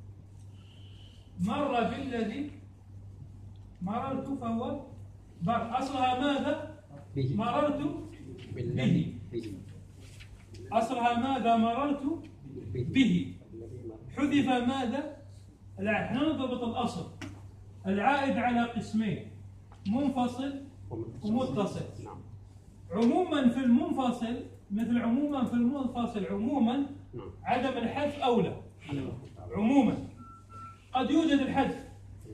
مر بالذي مررت فهو بر، أصلها ماذا؟ به. مررت بالذي به. به. أصلها ماذا؟ مررت به. به. الذي مر. حذف ماذا؟ العائد. احنا نضبط الأصل. العائد على قسمين، منفصل ومتصل. نعم. عموما في المنفصل، مثل عموما في المنفصل عموما نعم. عدم الحذف أولى. عموما قد يوجد الحذف.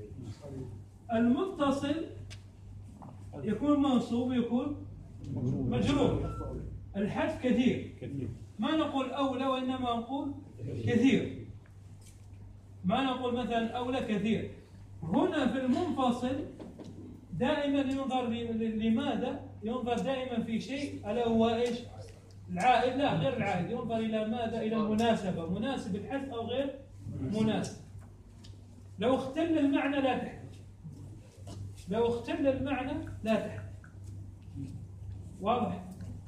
المتصل يكون منصوب ويكون مجرور. الحذف كثير، ما نقول أولى وإنما نقول كثير. ما نقول مثلا أولى كثير. هنا في المنفصل دائما ينظر لماذا؟ ينظر دائما في شيء ألا هو إيش؟ العائد. لا، غير العائد، ينظر إلى ماذا؟ إلى المناسبة، مناسب الحذف أو غير مناسب. لو اختل المعنى لا تحذف. لو اختل المعنى لا تحذف. واضح؟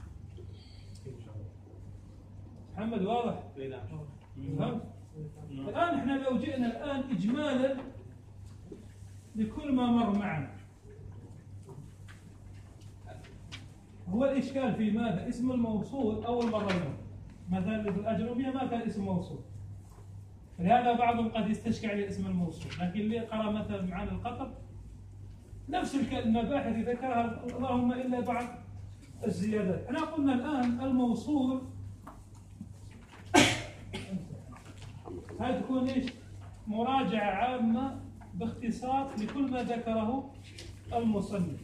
محمد واضح؟ فهمت؟ الآن احنا لو جئنا الآن إجمالا لكل ما مر معنا، هو الإشكال في ماذا؟ اسم الموصول أول مرة يمر. مثلا في الأجنبية ما كان اسم موصول، لهذا بعضهم قد يستشكل على اسم الموصول، لكن اللي قرأ مثلا معنا القطر نفس المباحث اللي ذكرها، اللهم إلا بعض الزيادات. احنا قلنا الآن الموصول هذه تكون ايش؟ مراجعة عامة باختصار لكل ما ذكره المصنف.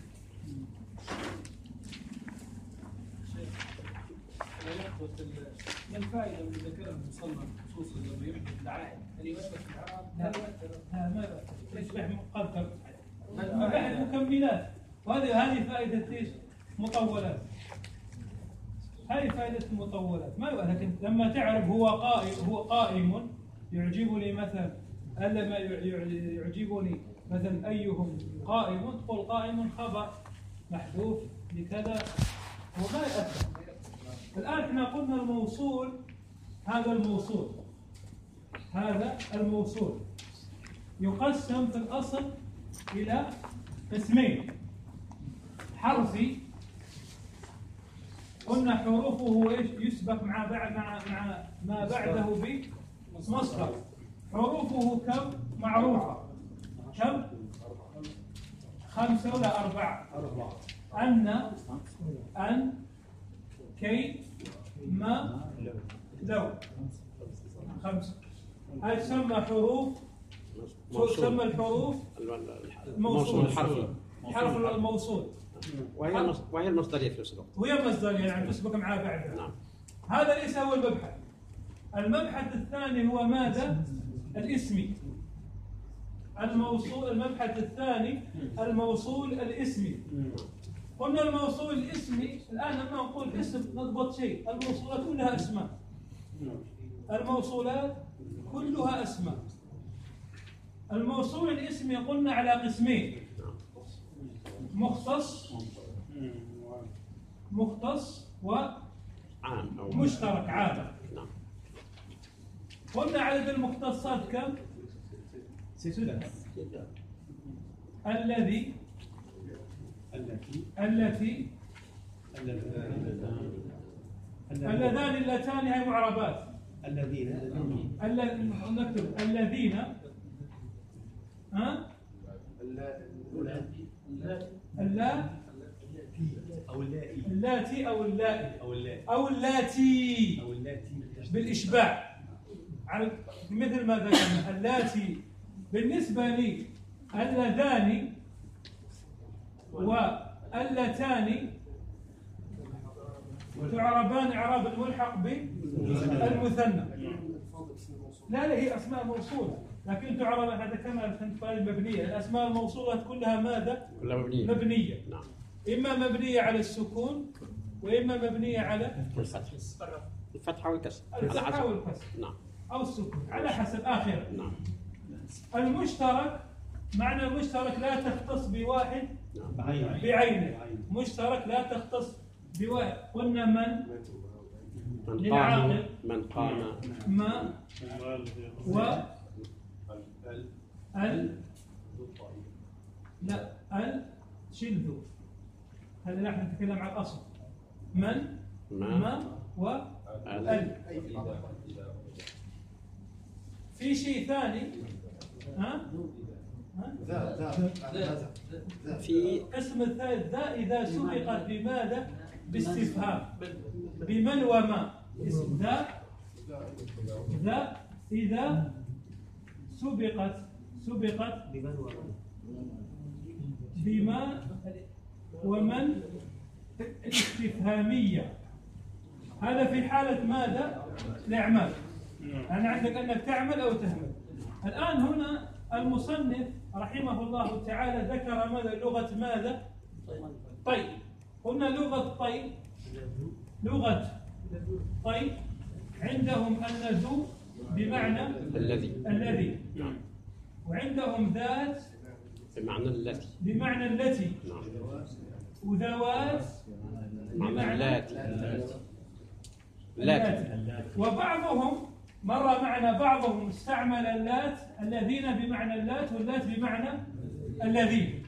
ما الفائدة من ذكرها المصنف خصوصا لما يحدث العائد؟ هل يؤثر في الإعراب؟ لا لا ما يؤثر، يصبح مقدر. مباحث مكملات، وهذه هذه فائدة ايش؟ مطولات. هذه فائدة المطولات ما يؤثر، لكن لما تعرف هو قائم هو قائم يعجبني مثلا، ألا ما يعجبني مثلا أيهم قائم، تقول قائم خبر محذوف لكذا وما يؤثر. الآن احنا قلنا الموصول، هذا الموصول هذا الموصول يقسم في الأصل إلى قسمين. حرفي قلنا حروفه ايش؟ يسبق مع بعد مع مع ما بعده بمصدر. حروفه كم؟ معروفة. كم؟ خمسة ولا أربعة؟ أن، أن، كي، ما، لو. خمسة. هذه تسمى حروف، شو تسمى الحروف؟ الموصول الحرفي. حرف الموصول. وهي وهي المصدرية في نفس الوقت. وهي مصدرية يعني تسبق معها بعدها. نعم. هذا ليس هو المبحث. المبحث الثاني هو ماذا؟ الاسمي. الموصول، المبحث الثاني الموصول الاسمي. قلنا الموصول الاسمي، الآن لما نقول اسم نضبط شيء، الموصولات كلها أسماء. الموصولات كلها أسماء. الموصول الاسمي قلنا على قسمين، مختص مختص ومشترك عام. قلنا عدد المختصات كم؟ ستة. الذي التي التي اللذان اللتان هي معربات. الذين نكتب الذين ها اللا أو اللائي اللاتي أو اللائي أو اللائي أو اللاتي أو اللاتي بالإشباع على مثل ما ذكرنا. اللاتي بالنسبة لي اللذان واللتان تعربان إعراب الملحق بالمثنى. لا لا هي أسماء موصولة، لكن تعرب هذا كما كانت المبنية. الأسماء الموصولة كلها ماذا؟ كلها مبنية. مبنية. نعم. إما مبنية على السكون وإما مبنية على الفتح. الفتحة والكسر. الفتحة والكسر. نعم. أو السكون على حسب آخر. نعم. المشترك، معنى المشترك لا تختص بواحد بعينه. مشترك لا تختص بواحد. قلنا من من قام للعاقل من قام ما و ال لا ال شيل ذو، هذا نحن نتكلم عن الأصل. من ما ما و ال. في شيء ثاني ها؟ ها؟ ذا ذا ذا في اسم الثالث ذا إذا سبقت بماذا؟ باستفهام. بمن وما. اسم ذا ذا إذا سبقت سبقت بما ومن الاستفهامية. هذا في حالة ماذا؟ الإعمال. يعني عندك أنك تعمل أو تهمل. الآن هنا المصنف رحمه الله تعالى ذكر ماذا؟ لغة ماذا؟ طيب. قلنا لغة طيب، لغة طيب عندهم أن ذو بمعنى الذي الذي، وعندهم ذات بمعنى التي بمعنى التي، نعم وذوات بمعنى بمعنى اللاتي اللاتي. اللاتي وبعضهم مر معنا بعضهم استعمل اللات الذين بمعنى اللات واللات بمعنى الذين.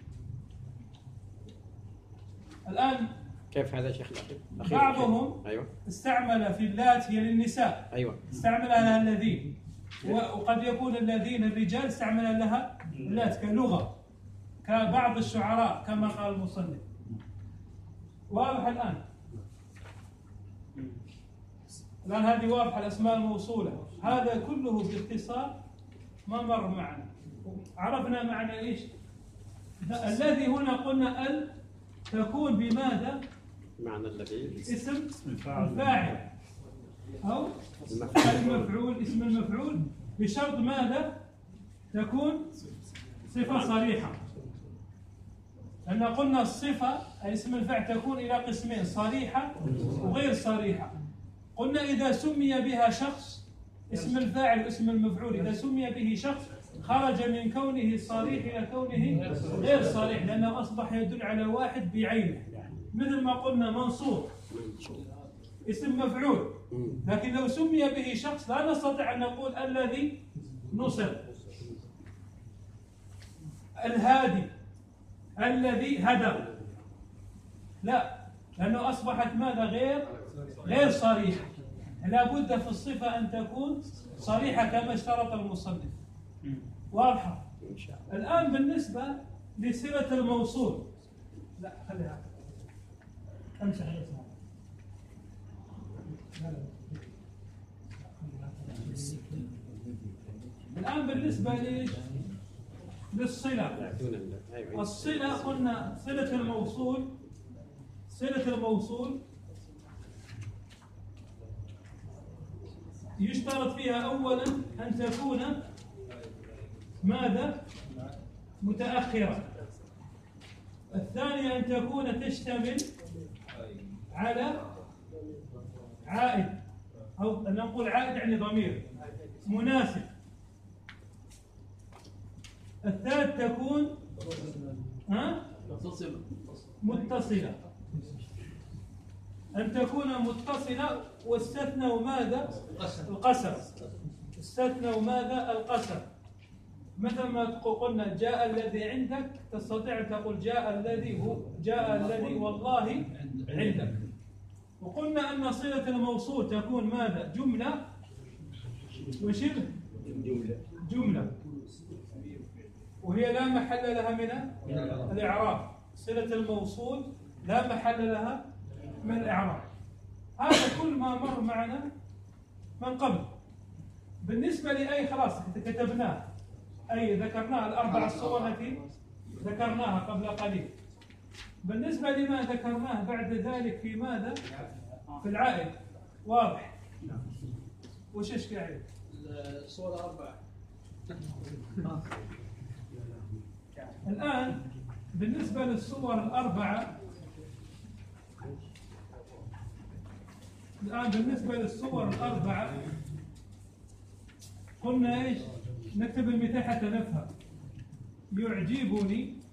الآن كيف هذا يا شيخ الأخير؟ أخير بعضهم أيوه استعمل في اللات هي للنساء، أيوه استعمل لها الذين، وقد يكون الذين الرجال استعمل لها اللات كلغة كبعض الشعراء كما قال المصنف. واضح الآن؟ الآن هذه واضحة الأسماء الموصولة. هذا كله باختصار ما مر معنا. عرفنا معنى إيش؟ الذي هنا قلنا ال تكون بماذا؟ معنى الذي اسم الفاعل أو المفعول المفعول، اسم المفعول، بشرط ماذا؟ تكون صفة صريحة. لأن قلنا الصفة أي اسم الفاعل تكون إلى قسمين، صريحة وغير صريحة. قلنا إذا سمي بها شخص، اسم الفاعل واسم المفعول إذا سمي به شخص خرج من كونه صريح إلى كونه غير صريح، لأنه أصبح يدل على واحد بعينه. مثل ما قلنا منصور اسم مفعول، لكن لو سمي به شخص لا نستطيع أن نقول الذي نصر. الهادي الذي هدى، لا، لأنه أصبحت ماذا؟ غير غير صريحة. لابد في الصفة أن تكون صريحة كما اشترط المصنف. واضحة؟ إن شاء الله. الآن بالنسبة لصلة الموصول، لا خليها امسح الاسماء. الآن بالنسبة ليش؟ للصلة. دون ال- أيوه الصلة قلنا صلة الموصول، صلة الموصول يشترط فيها أولا أن تكون ماذا؟ متأخرة. الثانية أن تكون تشتمل على عائد، أو نقول عائد يعني ضمير مناسب. الثالث تكون ها؟ متصلة، أن تكون متصلة. واستثنوا ماذا؟ القسم. استثنوا ماذا؟ القسم. مثل ما قلنا جاء الذي عندك، تستطيع تقول جاء الذي هو جاء الذي والله عندك. وقلنا أن صلة الموصول تكون ماذا؟ جملة وشبه جملة، وهي لا محل لها من الإعراب. صلة الموصول لا محل لها من الإعراب. هذا كل ما مر معنا من قبل. بالنسبة لأي خلاص كتبناه، أي ذكرناه الأربع الصور التي ذكرناها قبل قليل. بالنسبة لما ذكرناه بعد ذلك في ماذا؟ في العائد. واضح؟ وش إشكال عليه؟ الصورة أربعة. الآن بالنسبة للصور الأربعة، الآن بالنسبة للصور الأربعة قلنا إيش؟ نكتب المثال حتى نفهم. يعجبني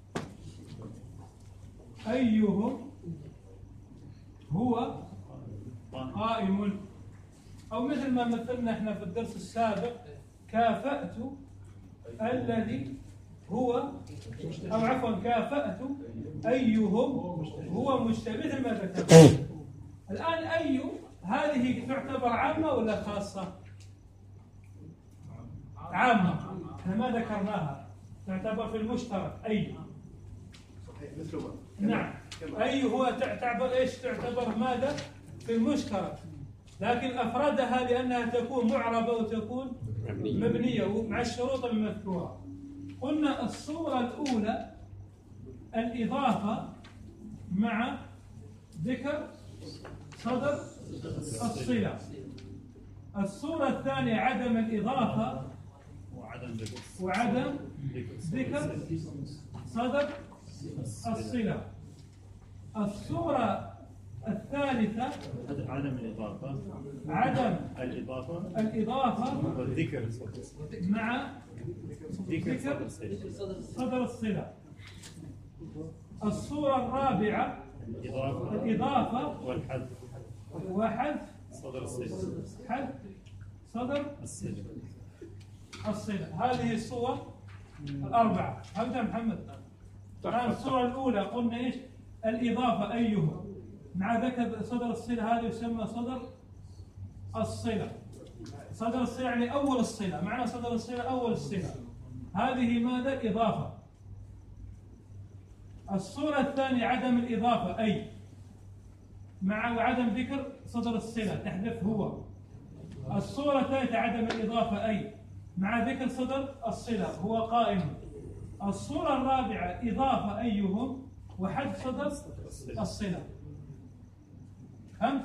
أيهم هو قائم. أو مثل ما مثلنا احنا في الدرس السابق كافأت الذي هو، أو عفوا كافأت أيهم هو مشتبه، مثل ما ذكرنا. الآن أي هذه تعتبر عامة ولا خاصة؟ عامة، احنا ما ذكرناها، تعتبر في المشترك أي. صحيح مثل ما. نعم، أي هو تعتبر إيش؟ تعتبر ماذا؟ في المشترك، لكن أفردها لأنها تكون معربة وتكون مبنية مع الشروط المذكورة. قلنا الصورة الأولى الإضافة مع ذكر صدر الصلة. الصورة الثانية عدم الإضافة وعدم ذكر وعدم ذكر صدر الصلة. الصورة الثالثة عدم الإضافة عدم الإضافة الإضافة والذكر مع ذكر ذكر صدر صدر الصلة. الصورة الرابعة الإضافة الإضافة والحذف وحذف صدر الصلة حذف صدر الصلة. الصلة. هذه الصور الأربعة. فهمت يا محمد؟ الآن الصورة الأولى قلنا إيش؟ الإضافة أيها مع ذكر صدر الصلة، هذا يسمى صدر الصلة. صدر الصلة يعني أول الصلة، معنى صدر الصلة أول الصلة، هذه ماذا؟ إضافة. الصورة الثانية عدم الإضافة أي مع وعدم ذكر صدر الصلة، تحذف هو. الصورة الثالثة عدم الإضافة أي مع ذكر صدر الصلة، هو قائم. الصورة الرابعة إضافة أيهم وحذف صدر الصلة. فهمت؟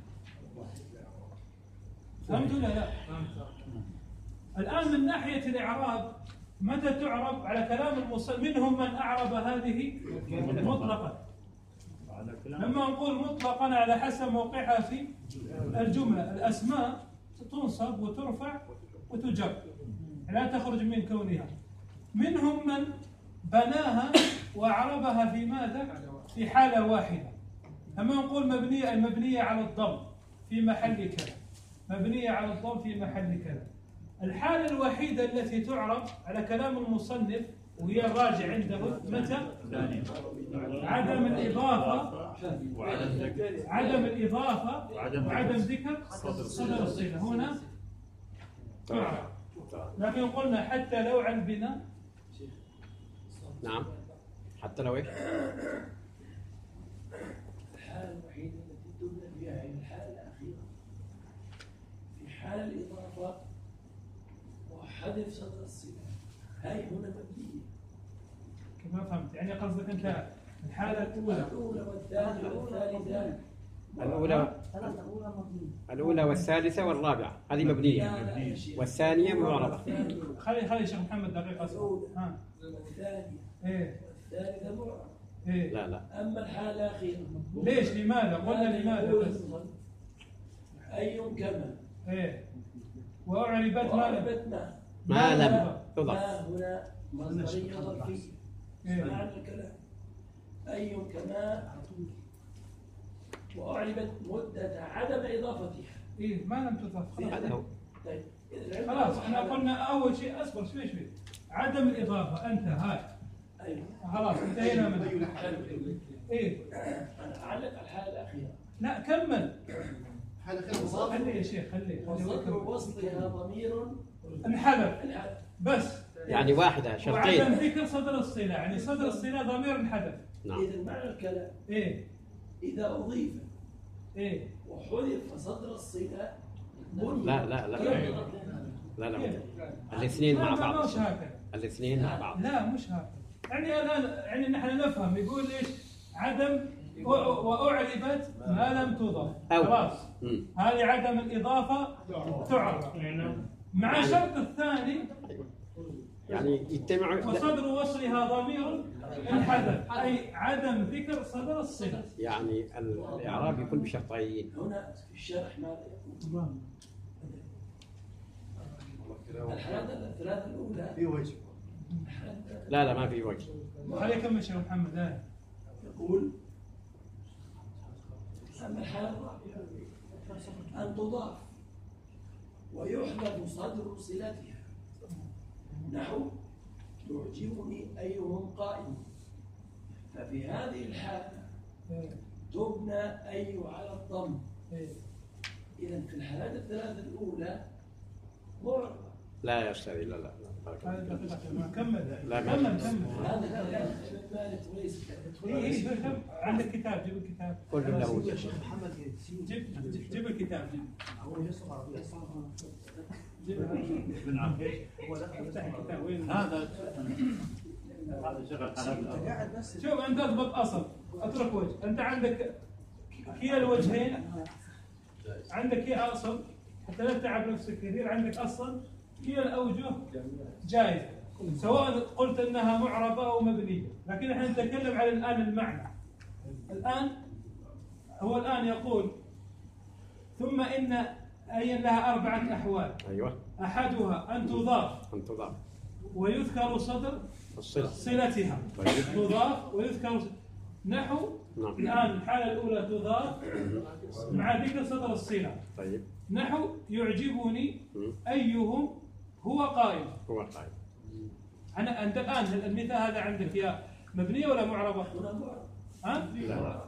فهمت ولا لا؟ الآن من ناحية الإعراب متى تعرب على كلام المصنف؟ منهم من أعرب هذه مطلقا. لما نقول مطلقا على حسب موقعها في الجملة، الأسماء تنصب وترفع وتجر، لا تخرج من كونها. منهم من بناها وأعربها في ماذا؟ في حالة واحدة. لما نقول مبنية، المبنية على الضم في محل كذا، مبنية على الضم في محل كذا. الحالة الوحيدة التي تعرب على كلام المصنف وهي الراجع عنده متى؟ عدم الإضافة عدم الإضافة وعدم ذكر صدر الصلة. هنا تعرب، لكن قلنا حتى لو عن بناء. نعم، حتى لو ايش؟ الحالة الوحيدة التي تبنى فيها هي الحالة الأخيرة، في حال الإضافة وحذف صدر الصلة، هاي هنا مبنية. كيف ما فهمت؟ يعني قصدك أنت الحالة الأولى الأولى والثانية والثالثة الأولى الأولى والثالثة والرابعة هذه مبنية، والثانية معربة. خلي خلي شيخ محمد دقيقة أصبر. ها والثانية إيه والثالثة معربة. إيه لا لا، أما الحالة الأخيرة ليش؟ لماذا؟ قلنا لماذا بس. أي كما إيه وأعربت ما لم وأعربت ما ما لم ما تضف. هنا مصدرية ظرفية. إيه. معنى الكلام أي كما وأعربت مدة عدم إضافتها. إيه ما لم تضف. هذا هو. طيب إذا خلاص احنا قلنا أول شيء أصبر شوي شوي، عدم الإضافة أنت هاي أيوه خلاص انتهينا منه. إيه أنا أعلق على الحالة الأخيرة. لا كمل. حالة خير مصاب. خلي يا شيخ خلي وصدر وصلها ضمير انحذف انحذف. بس، يعني واحدة وعدم شرطين. ذكر صدر الصلة، يعني صدر الصلة ضمير انحذف. نعم. إذا معنى الكلام إيه إذا أضيف إيه وحذف صدر الصلة بني. لا لا لا كيف؟ لا لا كيف؟ الاثنين لا مع ما بعض. مش هكذا. الاثنين مع بعض. لا مش هكذا. يعني الآن يعني نحن نفهم يقول إيش؟ عدم و- وأعربت ما لم تضف. أو. خلاص مم. هذه عدم الإضافة تعرف مع الشرط الثاني يعني يجتمعوا. وصدر وصلها ضمير انحذف، أي عدم ذكر صدر الصلة. يعني الإعراب يكون بشرطين. هنا في الشرح ماذا يقول؟ الحالة الثلاثة الأولى في وجه. لا لا ما في وجه. خليه يكمل شيخ محمد. لا يقول أما الحالة الرابعة أن تضاف ويحذف صدر صلتها، نحو يعجبني أيهم قائم. ففي هذه الحالة تبنى أي على الضم. إذا في الحالات الثلاثة الأولى معربة. لا يا أستاذ، لا لا كمل كمل لا كمل كمل. هذا كلام ابن مالك وليس كلام. عندك كتاب، جيب الكتاب. كل له يا شيخ محمد جيب جيب الكتاب، جيب هو يسمع عربية جيب ابن عقيل افتح الكتاب. وين هذا هذا شغل حالات قاعد بس شوف، انت اضبط اصل، اترك وجه. انت عندك كلا الوجهين، عندك كلا اصل حتى لا تتعب نفسك كثير. عندك اصلا كلا الاوجه جائزه، سواء قلت انها معربه او مبنيه، لكن احنا نتكلم على الان المعنى. الان هو الان يقول ثم ان اي لها اربعه احوال. أيوه. احدها ان تضاف أن تضاف ويذكر صدر الصلة. صلتها. طيب. تضاف ويذكر نحو نعم. الآن الحالة الأولى تضاف مع ذكر صدر الصلة. طيب. نحو يعجبني مم. أيهم هو قائم. هو قائم. أنا أنت الآن المثال هذا عندك يا مبنية ولا معربة؟ ها؟ لا.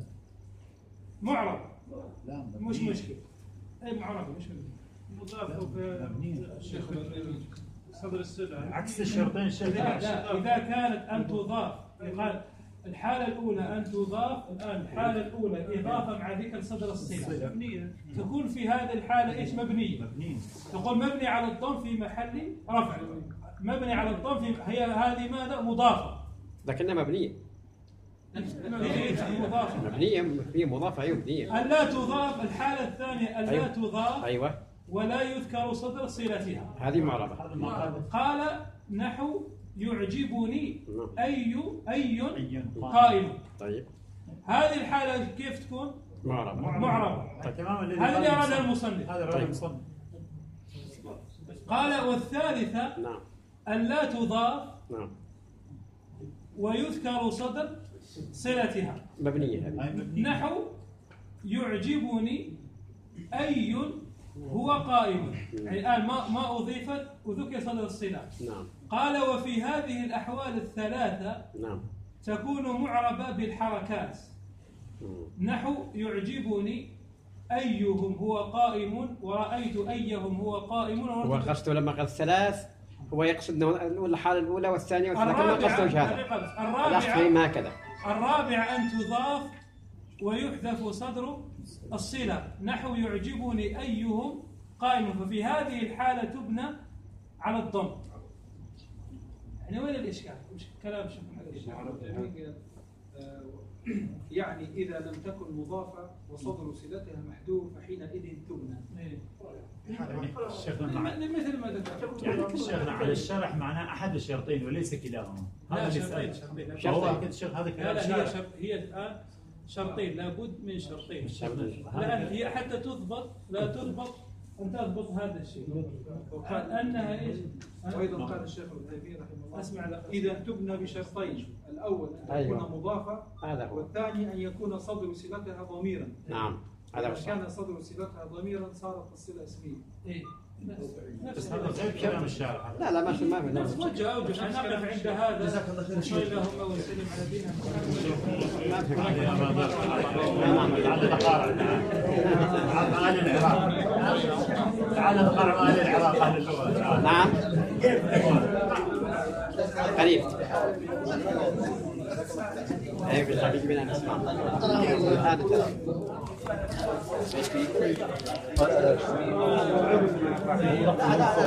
معرب. لا مش مشكلة. أي معربة مش مبنية. مضاف مبنية. الشيخ صدر السلة عكس الشرطين الشيخ. لا لا، إذا كانت أن تضاف يقال الحالة الأولى أن تضاف. الآن الحالة الأولى إضافة مع ذكر صدر الصلة مبنية. تكون في هذه الحالة إيش مبنية؟ مبنية. تقول مبني على الضم في محل رفع. مبني على الضم في هي هذه ماذا؟ مضافة. لكنها مبنية. مبنية مضافة. مبنية هي مضافة. أيوه مبنية. أن لا تضاف. الحالة الثانية أن لا أيوة. تضاف أيوه. ولا يذكر صدر صلتها. هذه معربة. قال نحو يعجبني أي أي قائم. طيب. هذه الحالة كيف تكون؟ معربة. معربة. تماما. هذا اللي أرادها المصنف. هذا الرجل المصنف. قال والثالثة نعم. أن لا تضاف نعم. ويذكر صدر صلتها. مبنية هذه. هاي مبنية. نحو يعجبني أي هو قائم. يعني الآن ما ما أضيفت وذكر صدر الصلة. نعم. قال وفي هذه الأحوال الثلاثة نعم. تكون معربة بالحركات. مم. نحو يعجبني أيهم هو قائم ورأيت أيهم هو قائم. هو قصده لما قال ثلاث هو يقصد الحالة الأولى والثانية والثالثة، لكن ما قصده هذا. الأصل فيهم هكذا. الرابع أن تضاف ويحذف صدر الصلة. نحو يعجبني أيهم قائم. ففي هذه الحالة تبنى على الضم. يعني وين الإشكال؟ مش كلام شوف يعني إذا لم تكن مضافة وصدر صلتها محذوف فحينئذ تبنى. الشيخ مع- مثل ما ذكرت. يعني الشيخ على الشرح معناه أحد الشرطين وليس كلاهما. لا، هذا اللي شرطين، سأل. شرطين. فهو أكيد الشيخ هذا لا كلام لا، هي شارح. شرط هي الآن شرطين، لابد من شرطين. شرطين. لأن هي حتى تضبط لا تضبط أن تضبط هذا الشيء. أنها إيش؟ وأيضا قال الشيخ ابن تيمية رحمه الله أسمع لا. إذا تبنى بشرطين، الأول أن تكون أيوة. مضافة، هذا هو. والثاني أن يكون صدر صلتها ضميرا. نعم. هذا هو إذا الصح. كان صدر صلتها ضميرا صارت الصلة اسمية. إيه. بس هذا غير كلام الشارح. لا لا ما في ما في نفس لا. وجه أوجه. نقف عند هذا. جزاك الله خير. صلى اللهم وسلم على نبينا ما في تعال نقارع مع أهل العراق. تعال نقارع مع أهل العراق أهل اللغة. نعم. قريب. ايه بالحبيب بنا نسمع. هذا